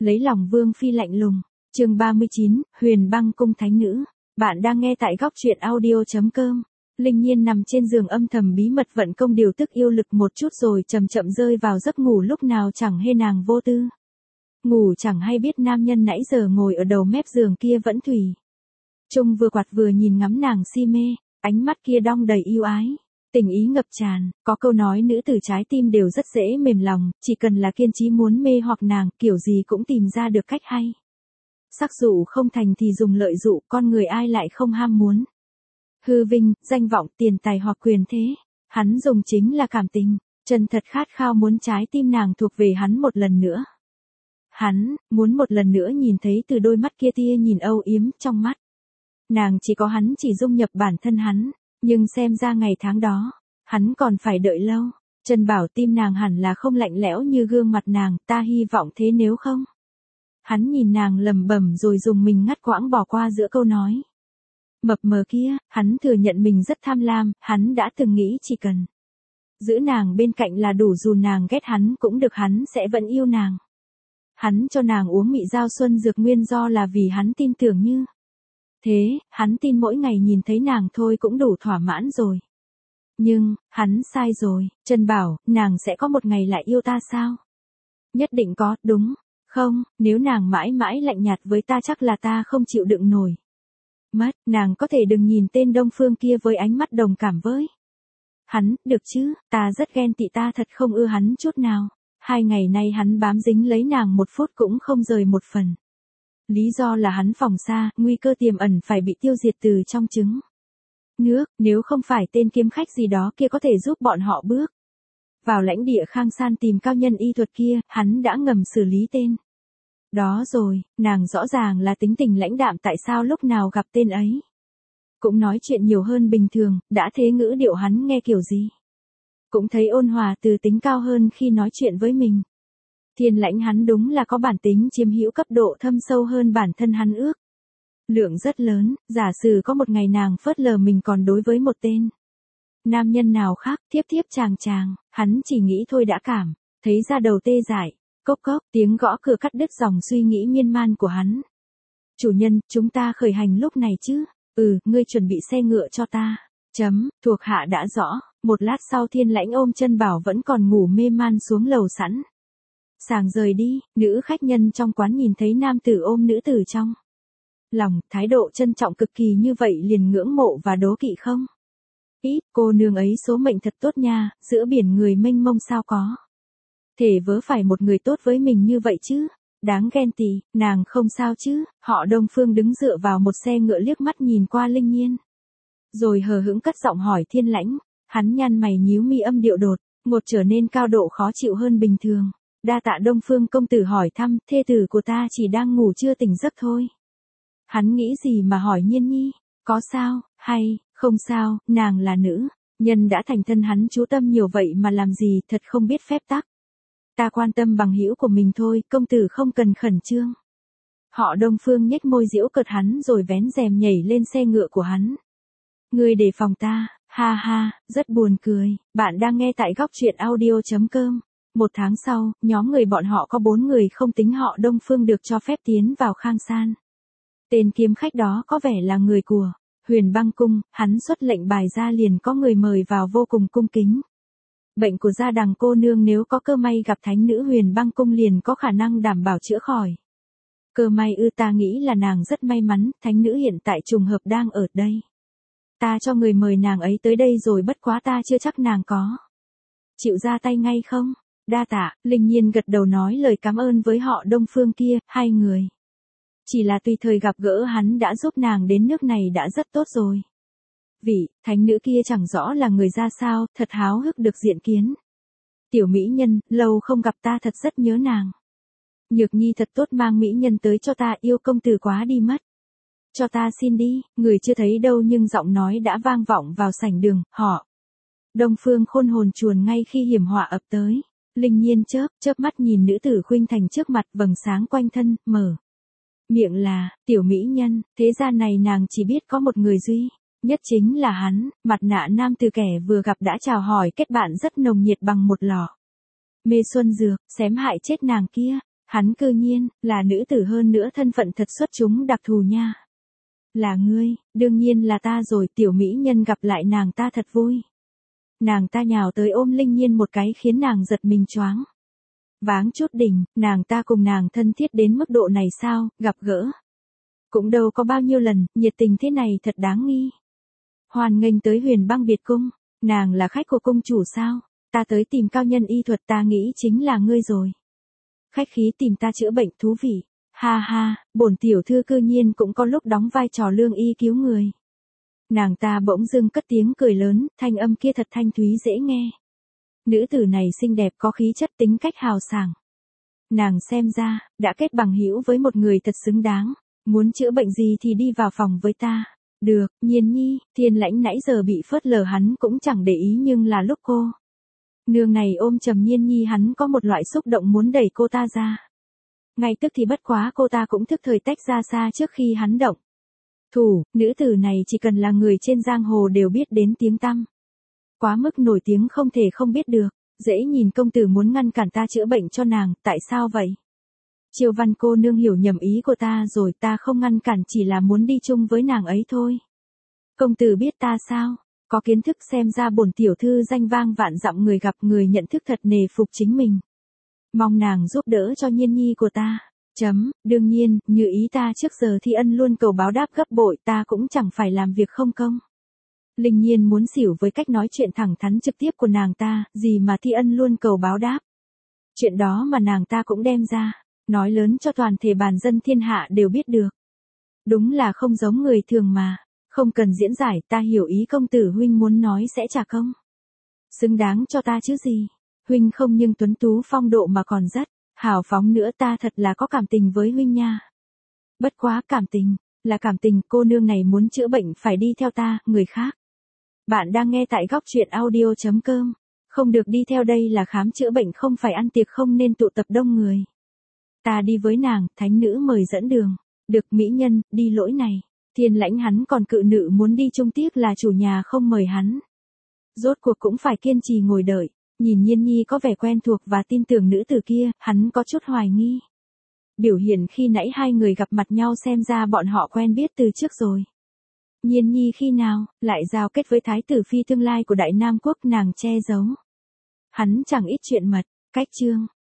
Lấy lòng Vương Phi lạnh lùng. Chương 39, Huyền Băng Cung Thánh Nữ. Bạn đang nghe tại góc truyện audio.com. Linh Nhiên nằm trên giường âm thầm bí mật vận công điều tức yêu lực một chút rồi chậm chậm rơi vào giấc ngủ, lúc nào chẳng hê nàng vô tư. Ngủ chẳng hay biết nam nhân nãy giờ ngồi ở đầu mép giường kia vẫn thủy chung vừa quạt vừa nhìn ngắm nàng si mê, ánh mắt kia đong đầy yêu ái. Tình ý ngập tràn, có câu nói nữ tử trái tim đều rất dễ mềm lòng, chỉ cần là kiên trì muốn mê hoặc nàng, kiểu gì cũng tìm ra được cách hay. Sắc dụ không thành thì dùng lợi dụ, con người ai lại không ham muốn. Hư vinh, danh vọng, tiền tài hoặc quyền thế, hắn dùng chính là cảm tình, chân thật khát khao muốn trái tim nàng thuộc về hắn một lần nữa. Hắn, muốn một lần nữa nhìn thấy từ đôi mắt kia tia nhìn âu yếm trong mắt. Nàng chỉ có hắn chỉ dung nhập bản thân hắn. Nhưng xem ra ngày tháng đó, hắn còn phải đợi lâu. Trần Bảo tim nàng hẳn là không lạnh lẽo như gương mặt nàng, ta hy vọng thế nếu không. Hắn nhìn nàng lẩm bẩm rồi dùng mình ngắt quãng bỏ qua giữa câu nói. Mập mờ kia, hắn thừa nhận mình rất tham lam, hắn đã từng nghĩ chỉ cần giữ nàng bên cạnh là đủ, dù nàng ghét hắn cũng được, hắn sẽ vẫn yêu nàng. Hắn cho nàng uống mị giao xuân dược nguyên do là vì hắn tin tưởng như thế, hắn tin mỗi ngày nhìn thấy nàng thôi cũng đủ thỏa mãn rồi. Nhưng, hắn sai rồi, Trần Bảo, nàng sẽ có một ngày lại yêu ta sao? Nhất định có, đúng, không, nếu nàng mãi mãi lạnh nhạt với ta chắc là ta không chịu đựng nổi. Mất, nàng có thể đừng nhìn tên Đông Phương kia với ánh mắt đồng cảm với hắn, được chứ, ta rất ghen tị, ta thật không ưa hắn chút nào. 2 ngày nay hắn bám dính lấy nàng một phút cũng không rời một phần. Lý do là hắn phòng xa, nguy cơ tiềm ẩn phải bị tiêu diệt từ trong trứng nước, nếu không phải tên kiếm khách gì đó kia có thể giúp bọn họ bước vào lãnh địa Khang San tìm cao nhân y thuật kia, hắn đã ngầm xử lý tên đó rồi. Nàng rõ ràng là tính tình lãnh đạm, tại sao lúc nào gặp tên ấy cũng nói chuyện nhiều hơn bình thường, đã thế ngữ điệu hắn nghe kiểu gì cũng thấy ôn hòa từ tính cao hơn khi nói chuyện với mình. Thiên Lãnh hắn đúng là có bản tính chiếm hữu cấp độ thâm sâu hơn bản thân hắn ước lượng rất lớn. Giả sử có một ngày nàng phớt lờ mình còn đối với một tên nam nhân nào khác, thiếp chàng, hắn chỉ nghĩ thôi đã cảm thấy da đầu tê dại. Cốc cốc, tiếng gõ cửa cắt đứt dòng suy nghĩ miên man của hắn. Chủ nhân, chúng ta khởi hành lúc này chứ? Ngươi chuẩn bị xe ngựa cho ta. Thuộc hạ đã rõ. Một lát sau Thiên Lãnh ôm Trân Bảo vẫn còn ngủ mê man xuống lầu sẵn sàng rời đi. Nữ khách nhân trong quán nhìn thấy nam tử ôm nữ tử trong lòng, thái độ trân trọng cực kỳ như vậy liền ngưỡng mộ và đố kỵ không ít. Cô nương ấy số mệnh thật tốt nha, giữa biển người mênh mông sao có thể vớ phải một người tốt với mình như vậy chứ. Đáng ghen tị, nàng không sao chứ? Họ Đông Phương đứng dựa vào một xe ngựa liếc mắt nhìn qua Linh Nhiên, rồi hờ hững cất giọng hỏi Thiên Lãnh. Hắn nhăn mày nhíu mi, âm điệu đột ngột trở nên cao độ khó chịu hơn bình thường. Đa tạ Đông Phương công tử hỏi thăm, thê tử của ta chỉ đang ngủ chưa tỉnh giấc thôi. Hắn nghĩ gì mà hỏi Nhiên nhi, có sao, hay, không sao, nàng là nữ nhân đã thành thân, hắn chú tâm nhiều vậy mà làm gì, thật không biết phép tắc. Ta quan tâm bằng hữu của mình thôi, công tử không cần khẩn trương. Họ Đông Phương nhếch môi giễu cợt hắn rồi vén rèm nhảy lên xe ngựa của hắn. Ngươi đề phòng ta, ha ha, rất buồn cười. Bạn đang nghe tại góc truyện audio.com. 1 tháng sau, nhóm người bọn họ có 4 người không tính họ Đông Phương được cho phép tiến vào Khang San. Tên kiếm khách đó có vẻ là người của Huyền Băng Cung, hắn xuất lệnh bài ra liền có người mời vào vô cùng cung kính. Bệnh của Gia Đằng cô nương nếu có cơ may gặp thánh nữ Huyền Băng Cung liền có khả năng đảm bảo chữa khỏi. Cơ may ta nghĩ là nàng rất may mắn, thánh nữ hiện tại trùng hợp đang ở đây. Ta cho người mời nàng ấy tới đây rồi, bất quá ta chưa chắc nàng có chịu ra tay ngay không. Đa tạ, Linh Nhiên gật đầu nói lời cảm ơn với họ Đông Phương kia. 2 người chỉ là tùy thời gặp gỡ, hắn đã giúp nàng đến nước này đã rất tốt rồi. Vị thánh nữ kia chẳng rõ là người ra sao, thật háo hức được diện kiến. Tiểu mỹ nhân, lâu không gặp, ta thật rất nhớ nàng. Nhược nhi thật tốt, mang mỹ nhân tới cho ta, yêu công tử quá đi mất. Cho ta xin đi. Người chưa thấy đâu nhưng giọng nói đã vang vọng vào sảnh đường. Họ Đông Phương khôn hồn chuồn ngay khi hiểm họa ập tới. Linh Nhiên chớp mắt nhìn nữ tử khuynh thành trước mặt, vầng sáng quanh thân, mở miệng là, tiểu mỹ nhân, thế gian này nàng chỉ biết có một người duy nhất chính là hắn. Mặt nạ nam từ kẻ vừa gặp đã chào hỏi kết bạn rất nồng nhiệt bằng một lọ mê xuân dược, xém hại chết nàng kia. Hắn cư nhiên, là nữ tử hơn nữa thân phận thật xuất chúng đặc thù nha. Là ngươi, đương nhiên là ta rồi, tiểu mỹ nhân gặp lại nàng ta thật vui. Nàng ta nhào tới ôm Linh Nhiên một cái khiến nàng giật mình choáng váng chút đỉnh, nàng ta cùng nàng thân thiết đến mức độ này sao, gặp gỡ. Cũng đâu có bao nhiêu lần, nhiệt tình thế này thật đáng nghi. Hoan nghênh tới Huyền Băng biệt cung, nàng là khách của cung chủ sao, ta tới tìm cao nhân y thuật ta nghĩ chính là ngươi rồi. Khách khí tìm ta chữa bệnh thú vị, ha ha, bổn tiểu thư cư nhiên cũng có lúc đóng vai trò lương y cứu người. Nàng ta bỗng dưng cất tiếng cười lớn, thanh âm kia thật thanh thúy dễ nghe. Nữ tử này xinh đẹp có khí chất tính cách hào sảng. Nàng xem ra, đã kết bằng hữu với một người thật xứng đáng. Muốn chữa bệnh gì thì đi vào phòng với ta. Được, Nhiên nhi, Thiên Lãnh nãy giờ bị phớt lờ hắn cũng chẳng để ý nhưng là lúc cô. Nương này ôm chầm Nhiên nhi hắn có một loại xúc động muốn đẩy cô ta ra. Ngay tức thì bất quá cô ta cũng thức thời tách ra xa trước khi hắn động. Thủ, nữ tử này chỉ cần là người trên giang hồ đều biết đến tiếng tăm. Quá mức nổi tiếng không thể không biết được, dễ nhìn công tử muốn ngăn cản ta chữa bệnh cho nàng, tại sao vậy? Triều Văn cô nương hiểu nhầm ý của ta rồi, ta không ngăn cản chỉ là muốn đi chung với nàng ấy thôi. Công tử biết ta sao? Có kiến thức xem ra bổn tiểu thư danh vang vạn dặm người gặp người nhận thức thật nề phục chính mình. Mong nàng giúp đỡ cho Nhiên nhi của ta. Đương nhiên, như ý ta trước giờ Thi Ân luôn cầu báo đáp gấp bội ta cũng chẳng phải làm việc không công. Linh Nhiên muốn xỉu với cách nói chuyện thẳng thắn trực tiếp của nàng ta, gì mà Thi Ân luôn cầu báo đáp. Chuyện đó mà nàng ta cũng đem ra, nói lớn cho toàn thể bàn dân thiên hạ đều biết được. Đúng là không giống người thường mà, không cần diễn giải ta hiểu ý công tử huynh muốn nói sẽ trả công. Xứng đáng cho ta chứ gì, huynh không nhưng tuấn tú phong độ mà còn rất hào phóng nữa ta thật là có cảm tình với huynh nha. Bất quá cảm tình, là cảm tình cô nương này muốn chữa bệnh phải đi theo ta, người khác. Bạn đang nghe tại góc truyện audio.com. Không được đi theo đây là khám chữa bệnh không phải ăn tiệc không nên tụ tập đông người. Ta đi với nàng, thánh nữ mời dẫn đường. Được mỹ nhân, đi lỗi này. Thiên Lãnh hắn còn cự nữ muốn đi chung tiếc là chủ nhà không mời hắn. Rốt cuộc cũng phải kiên trì ngồi đợi. Nhìn Nhiên nhi có vẻ quen thuộc và tin tưởng nữ tử kia, hắn có chút hoài nghi. Biểu hiện khi nãy hai người gặp mặt nhau xem ra bọn họ quen biết từ trước rồi. Nhiên nhi khi nào, lại giao kết với thái tử phi tương lai của Đại Nam Quốc nàng che giấu. Hắn chẳng ít chuyện mật, cách chương.